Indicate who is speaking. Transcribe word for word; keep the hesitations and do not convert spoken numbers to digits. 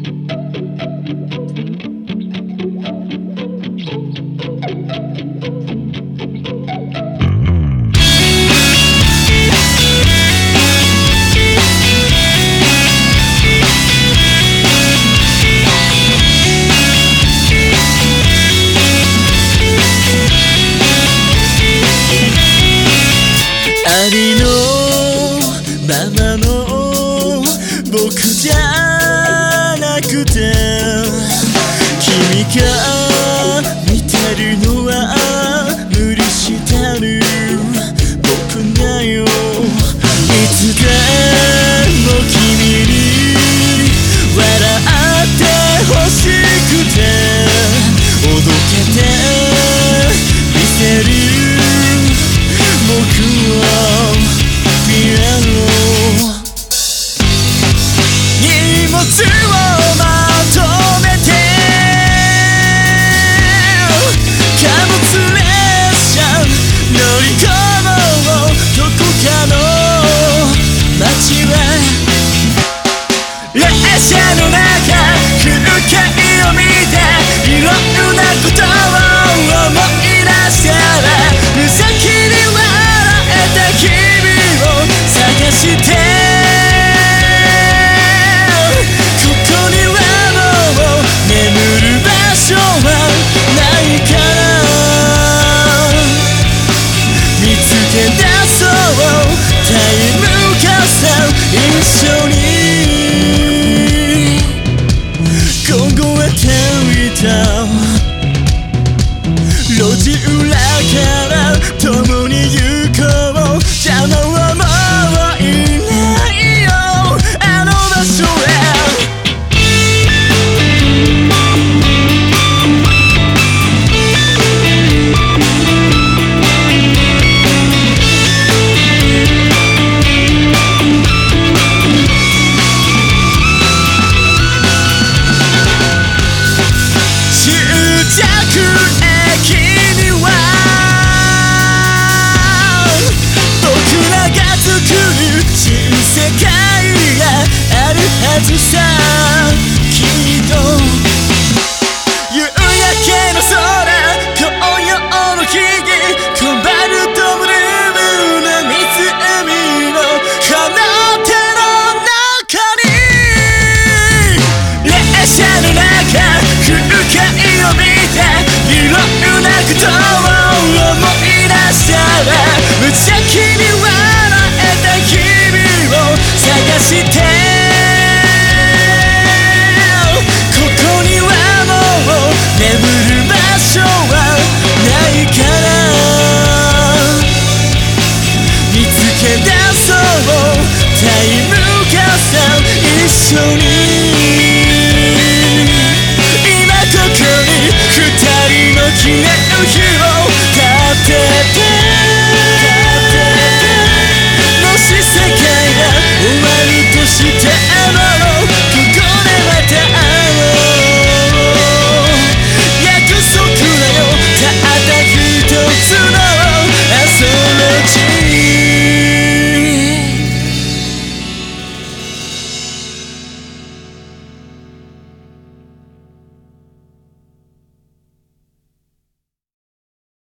Speaker 1: ありのままの僕じゃなくて、君が見てるのは無理してる僕だよ。いつでも君に笑ってほしくて、おどけてみせる僕はピアノ。荷物をまとめて貨物列車乗り込もう。どこかの街は列車の中、風景を見ていろんなことを思い出したら、無邪気に笑えた君を探して、ここにはもう眠る場所はないから、見つけ出そうタイムカプセル一緒に。凍えていた路地裏から共に行こう。邪魔はもういないよ、あの場所へ。世界があるはずさ、きっと夕焼けの空、紅葉の木々、コバルトブルーな湖のこの手の中に、列車の中、風景を見ていろんなことを思い出したら、無邪気に笑えた君探して、ここにはもう眠る場所はないから、見つけ出そうタイムカプセル一緒に。今ここに二人の記念日を